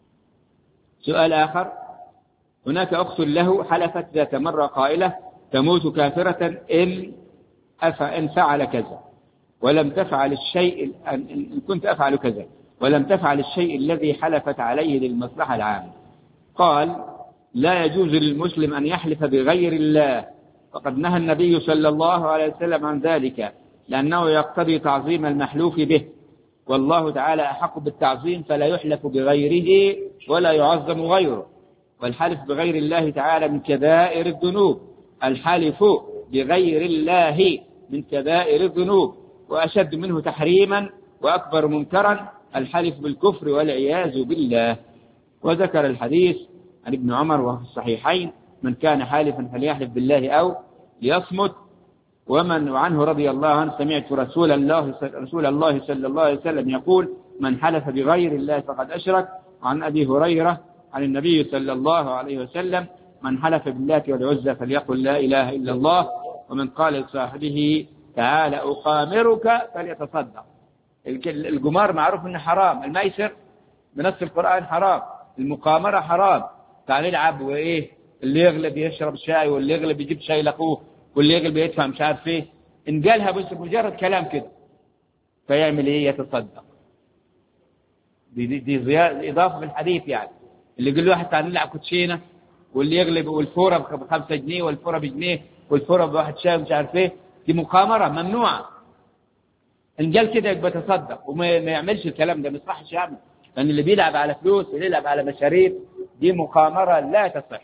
سؤال آخر: هناك أخت له حلفت ذات مرة قائلة تموت كافرة إن إن فعل كذا ولم تفعل الشيء إن كنت أفعل كذا ولم تفعل الشيء الذي حلفت عليه للمصلحة العامة. قال: لا يجوز للمسلم أن يحلف بغير الله، فقد نهى النبي صلى الله عليه وسلم عن ذلك، لأنه يقتضي تعظيم المحلوف به، والله تعالى أحق بالتعظيم فلا يحلف بغيره ولا يعظم غيره. والحلف بغير الله تعالى من كبائر الذنوب، الحلف بغير الله من كبائر الذنوب، وأشد منه تحريما وأكبر منكرا الحلف بالكفر والعياذ بالله. وذكر الحديث عن ابن عمر وفي الصحيحين: من كان حالفا فليحلف بالله أو ليصمت. ومن عنه رضي الله عنه: سمعت رسول الله رسول الله صلى الله عليه وسلم يقول: من حلف بغير الله فقد أشرك. عن أبي هريرة عن النبي صلى الله عليه وسلم: من حلف بالله والعزى فليقل لا إله إلا الله. ومن قال لصاحبه تعالى أقامرك فليتصدق. القمار معروف انه حرام، الميسر بنص القرآن حرام، المقامرة حرام. تعال نلعب وايه، اللي يغلب يشرب شاي واللي يغلب يجيب شاي لاخوه واللي يغلب يدفع مش عارف ايه. ان قالها بس مجرد كلام كده فيعمل ايه؟ يتصدق. دي, دي, دي زيادة اضافه في الحديث. يعني اللي يقول له واحد تعال نلعب كوتشينه واللي يغلب والفوره بخمسة جنيه والفوره بجنيه والفوره بواحد شاي مش عارف ايه، دي مقامرة ممنوعة. إن قال كده يبقى تصدق وما يعملش الكلام ده، ما يصحش يعمل، لأن اللي بيلعب على فلوس ويلعب على مشاريب دي مقامرة لا تصح،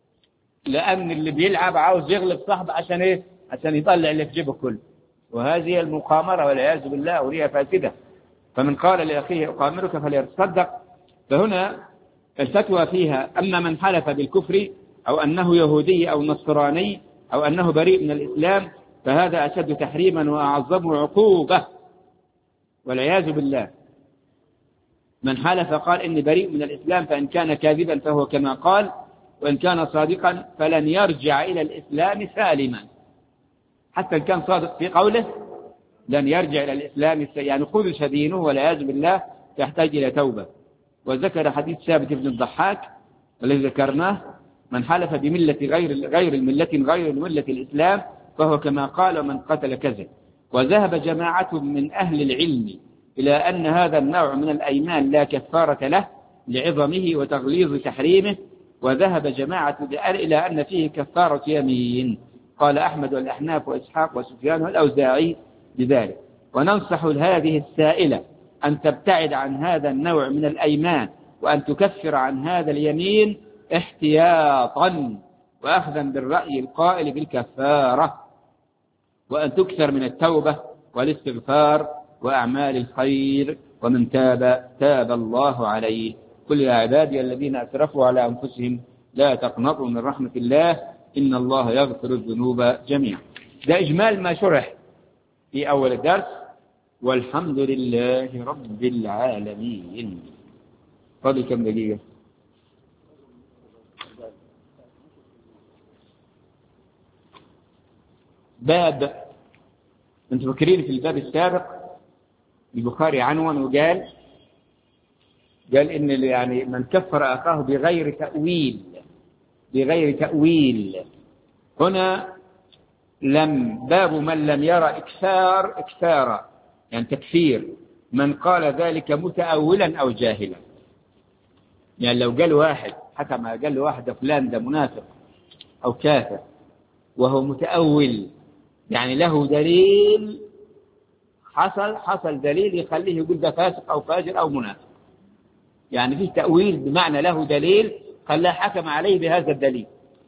لأن اللي بيلعب عاوز يغلب صاحبه عشان إيه؟ عشان يطلع اللي في جيبه كله، وهذه المقامرة والعياذ بالله وهي فاسدة. فمن قال لأخيه أقامرك فليتصدق. فهنا الفتوى فيها: أما من حلف بالكفر أو أنه يهودي أو نصراني أو أنه بريء من الإسلام فهذا أشد تحريما وأعظم عقوبة والعياذ بالله. من حلف قال إني بريء من الإسلام فإن كان كاذبا فهو كما قال، وإن كان صادقا فلن يرجع إلى الإسلام سالما. حتى إن كان صادق في قوله لن يرجع إلى الإسلام، يعني خذش دينه والعياذ بالله يحتاج إلى توبة. وذكر حديث ثابت بن الضحاك الذي ذكرناه: من حلف بملة غير غير الملة غير ملة الإسلام فهو كما قال ومن قتل كذب. وذهب جماعة من أهل العلم إلى أن هذا النوع من الأيمان لا كفارة له لعظمه وتغليظ تحريمه، وذهب جماعة إلى أن فيه كفارة يمين. قال أحمد والأحناف وإسحاق وسفيان والأوزاعي بذلك. وننصح هذه السائلة أن تبتعد عن هذا النوع من الأيمان، وأن تكفر عن هذا اليمين احتياطا وأخذا بالرأي القائل بالكفارة، وأن تكثر من التوبة والاستغفار وأعمال الخير، ومن تاب تاب الله عليه. قل يا عبادي الذين أسرفوا على أنفسهم لا تقنطوا من رحمة الله إن الله يغفر الذنوب جميعا. ده إجمال ما شرح في أول الدرس، والحمد لله رب العالمين. فاضل كم دقيقة؟ باب، انتم فاكرين في الباب السابق البخاري عنوان وقال قال إن يعني من كفر أخاه بغير تأويل بغير تأويل هنا لم باب من لم يرى إكثار إكثارا، يعني تكفير من قال ذلك متأولا أو جاهلا. يعني لو قال واحد حكم قال له واحد فلان ده منافق أو كافر وهو متأول، يعني له دليل، حصل حصل دليل يخليه يقول ده فاسق أو فاجر أو منافق، يعني فيه تأويل بمعنى له دليل خلاه حكم عليه بهذا الدليل.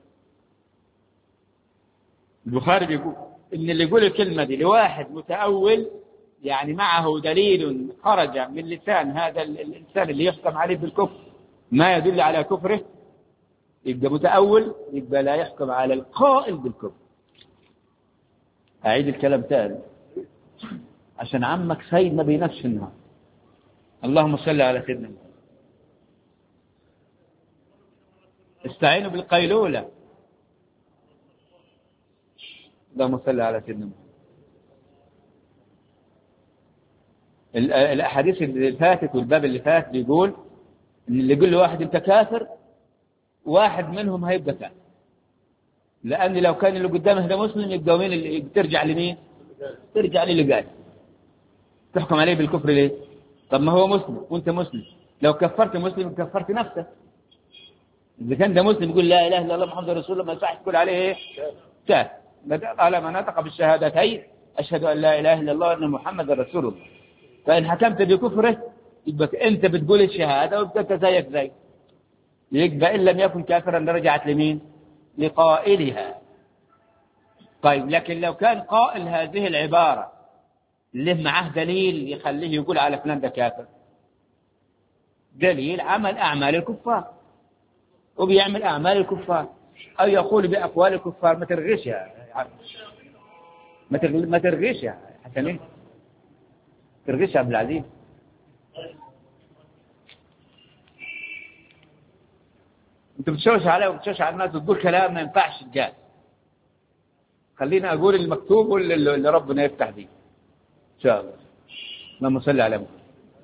البخاري بيقول إن اللي يقول الكلمة دي لواحد متأول، يعني معه دليل خرج من لسان هذا الإنسان اللي يحكم عليه بالكفر ما يدل على كفره، يبقى متأول، يبقى لا يحكم على القائل بالكفر. أعيد الكلام تاني عشان عمك سيد ما بينفش النهار. اللهم صل على سيدنا. استعينوا بالقيلولة. اللهم صل على سيدنا. الأحاديث اللي فاتت والباب اللي فات بيقول إن اللي يقول له واحد أنت كافر، واحد منهم هيبقى كافر، لأن لو كان اللي قدامه ده مسلم يبقى مين اللي ترجع لمين؟ ترجع للي قال. تحكم عليه بالكفر ليه؟ طب ما هو مسلم وأنت مسلم، لو كفرت مسلم كفرت نفسك. إذا كان ده مسلم يقول لا إله إلا الله محمد رسول الله، ما يصح تقول عليه إيه؟ كافر. قال من نطق بالشهادتين أشهد أن لا إله إلا الله وأن محمد رسول الله، فإن حكمت بكفره يبقى أنت بتقول الشهادة وبدك زيك زي، يبقى إن لم يكن كافرا رجعت لمين؟ لقائلها. طيب لكن لو كان قائل هذه العبارة اللي معه دليل يخليه يقول على فلان ده كافر، دليل عمل أعمال الكفار وبيعمل أعمال الكفار أو يقول بأقوال الكفار، ما ترغشها ما ترغشها حسنين، ترغشها عبد العزيز. انت بتشوش عليه وبتشوش على الناس وتقول كلام ما ينفعش تقال. خلينا اقول المكتوب واللي ربنا يفتح به ان شاء الله. اللهم صل على محمد.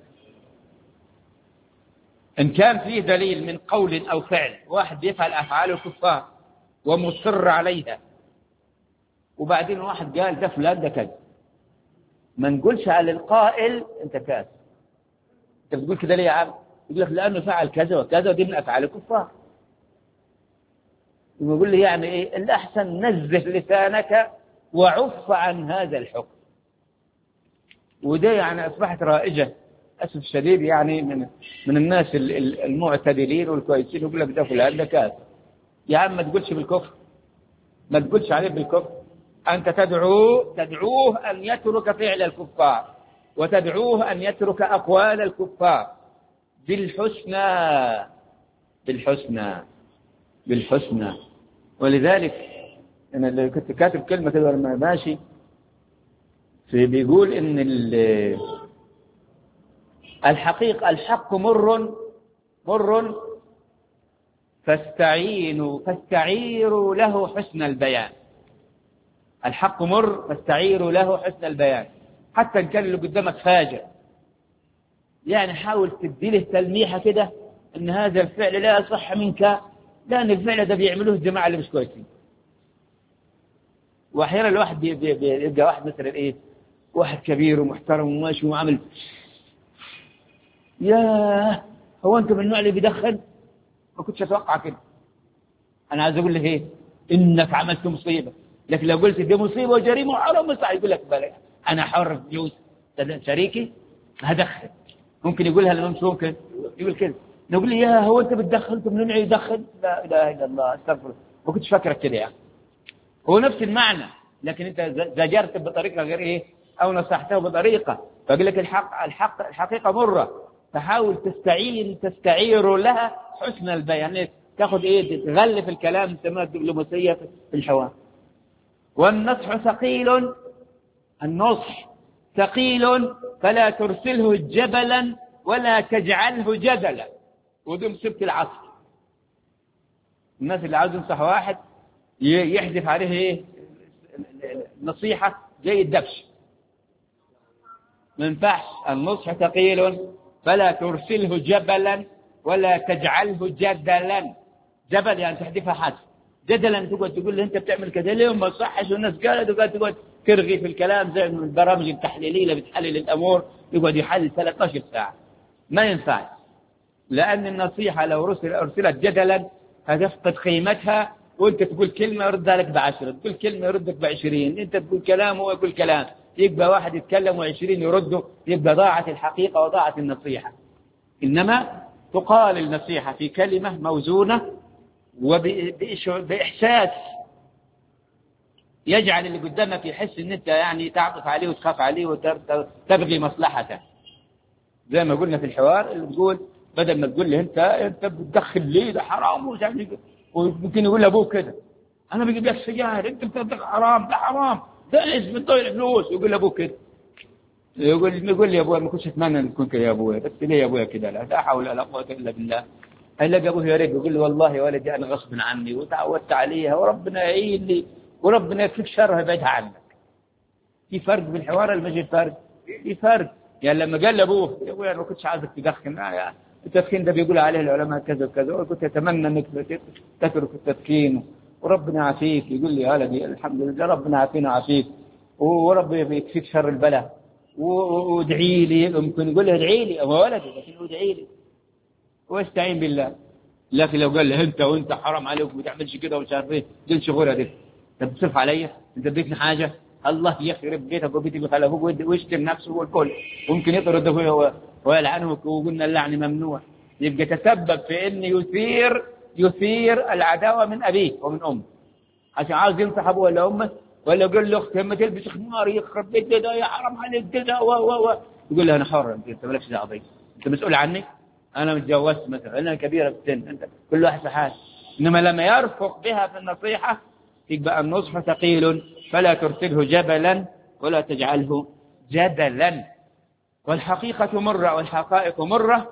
ان كان فيه دليل من قول او فعل، واحد يفعل افعال الكفار ومصر عليها، وبعدين واحد قال ده فلان ده كذا، ما نقولش على القائل انت كافر. انت بتقول كده ليه يا عم؟ يقول لك لانه فعل كذا وكذا ودي من افعال الكفار. يقول لي يعني ايه الاحسن؟ نزه لسانك وعف عن هذا الحكم. وده يعني اصبحت رائجه اسف الشديد، يعني من من الناس المعتدلين والكويسين يقول لك ده فلان ده كافر. يا عم ما تقولش بالكفر، ما تقولش عليه بالكفر. انت تدعو تدعوه ان يترك فعل الكفار، وتدعوه ان يترك اقوال الكفار بالحسنى بالحسنى بالحسنى. ولذلك أنا اللي كنت كاتب كلمة كده لما ماشي في بيقول إن الحقيقة الحق مر مر فاستعينوا فاستعيروا له حسن البيان. الحق مر فاستعيروا له حسن البيان، حتى إن كان اللي قدامك فاجر، يعني حاول تديله تلميحة كده إن هذا الفعل لا يصح منك، لأن الفعل ده بيعملوه الجماعة اللي مش كويسين. وأحيانا الواحد بيبقى واحد مثلا إيه، واحد كبير ومحترم وماشي وعمل، ياه هو أنت من النوع اللي بيدخن؟ ما كنتش أتوقع كده. أنا عايز أقول لك إيه، إنك عملت مصيبة، لكن لو قلت دي مصيبة وجريمة وحرام مصيبة يقول لك بلا أنا حر في جوز شريكي هدخن. ممكن يقولها لما مش ممكن يقول كده. نقول لي يا هو أنت بتدخن؟ أنت من النوع يدخن؟ لا إله إلا الله استغفر، ما كنتش فاكرك كده يعني. هو نفس المعنى، لكن أنت زجرت بطريقة غير إيه، أو نصحته بطريقة. فأقول لك الحق الحق الحقيقة مرة، فحاول تستعين تستعير لها حسن البيان، تاخذ إيه، تغلف الكلام، تسمى الدبلوماسية في الحوار. والنصح ثقيل، النصح ثقيل فلا ترسله جبلا ولا تجعله جدلا. ودي مصيبة العصر. الناس اللي عاوز ينصح واحد يحذف عليه ايه نصيحة زي الدبش، ما ينفعش. النصح ثقيل فلا ترسله جبلا ولا تجعله جدلا. جبل يعني تحذفها حذف، جدلا تقعد تقول له انت بتعمل كذا ليه وما صحش والناس قالت، وقاعد تقعد ترغي في الكلام زي البرامج التحليليه اللي بتحلل الامور، يقعد يحلل ثلاثة عشر ساعه. ما ينفع، لان النصيحه لو رسل ارسلت جدلا هتفقد قيمتها، وانت تقول كلمه يرد لك بعشره، تقول كلمه يردك بعشرين، انت تقول كلام وهو يقول كلام، يبقى واحد يتكلم وعشرين يرده، يبقى ضاعت الحقيقه وضاعت النصيحه. انما تقال النصيحه في كلمه موزونه وبإحساس يجعل اللي قدامك يحس ان انت يعني تعطف عليه وتخاف عليه وتبغي مصلحته. زي ما قلنا في الحوار، اللي تقول بدل ما تقول له انت انت بتدخل ليه ده حرام ومش عارف، وممكن يقول لابوه كده انا بجيب لك سجاير انت بتدخل حرام، ده حرام، ده اسم بتضيع فلوس، يقول لابوه كده. يقول يقول لي يا ابويا ما كنتش اتمنى ان تكون كده يا ابويا، بس ليه يا ابويا كده؟ لا لا حول ولا قوه الا بالله. هيلاقي ابوه يرد يقول له والله يا ولدي انا غصب عني وتعودت عليها وربنا يعين لي وربنا يكفيك شرها يبعدها عنك. في فرق بالحوار ولا ماشي فرق؟ في فرق. يعني لما قال لابوه يا ابويا انا ما كنتش عايزك تدخن، التدخين ده بيقول عليه العلماء كذا وكذا، وكنت اتمنى انك تترك التدخين وربنا يعافيك. يقول لي يا ولدي الحمد لله ربنا يعافينا ويعافيك وربنا يكفيك شر البلاء وادعي لي. ممكن يقول له ادعي لي يا ولدي، لكن ادعي لي واستعين بالله. لكن لو قال له انت وانت حرام عليك وما تعملش كده ومش عارف ايه، دي شغوره دي، انت بتصرف عليا، انت اديتني حاجه، الله يخرب بيتك وبيتي بخلفوك ويشتم نفسه والكل، وممكن يطرد هو ويلعنه، وقلنا اللعن ممنوع. يبقى تسبب في ان يثير يثير العداوه من ابيه ومن امه، عشان عاوز ينصح ابوه ولا امه، ولا يقول له اختي ما تلبس خمار يخرب بيت ده يا حرام عليك كده و و و يقول له انا حر، انت مالكش دعوه بي، انت مسؤول عني، انا متجوزت مثلا، انا كبيره في السن، انت كل واحد في حال. انما لما يرفق بها في النصيحه يبقى النصح ثقيل فلا ترسله جبلا ولا تجعله جدلا. والحقيقه مره والحقائق مره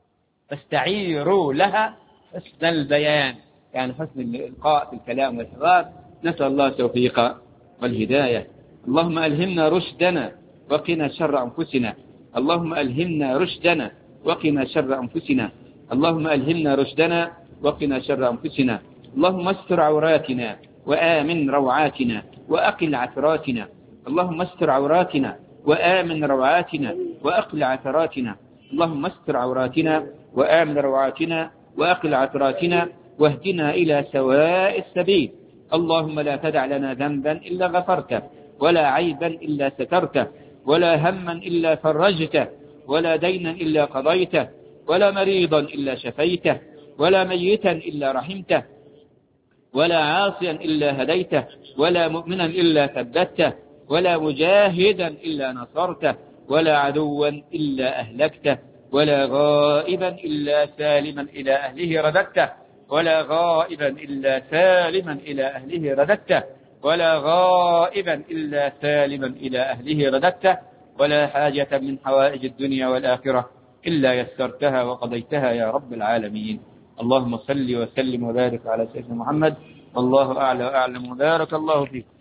فاستعيروا لها حسن البيان، يعني حسن الإلقاء في الكلام والحوار. نسأل الله التوفيق والهداية. اللهم ألهمنا رشدنا وقنا شر أنفسنا، اللهم ألهمنا رشدنا وقنا شر أنفسنا، اللهم ألهمنا رشدنا وقنا شر أنفسنا. اللهم استر عوراتنا وآمن روعاتنا وأقل عثراتنا، اللهم استر عوراتنا وآمن روعاتنا وأقل عثراتنا، اللهم استر عوراتنا وآمن روعاتنا وأقل عثراتنا واهدنا إلى سواء السبيل. اللهم لا تدع لنا ذنبا إلا غفرته، ولا عيبا إلا سترته، ولا هما إلا فرجته، ولا دينا إلا قضيته، ولا مريضا إلا شفيته، ولا ميتا إلا رحمته، ولا عاصيا إلا هديته، ولا مؤمنا إلا ثبته، ولا مجاهدا إلا نصرته، ولا عدوا إلا أهلكته، ولا غائبا إلا سالما إلى أهله رددته، ولا غائبا إلا سالما إلى أهله رددته، ولا غائبا إلا سالما إلى أهله رددته، ولا حاجة من حوائج الدنيا والآخرة إلا يسرتها وقضيتها يا رب العالمين. اللهم صل وسلم وبارك على سيدنا محمد. والله أعلى وأعلم، وبارك الله فيكم.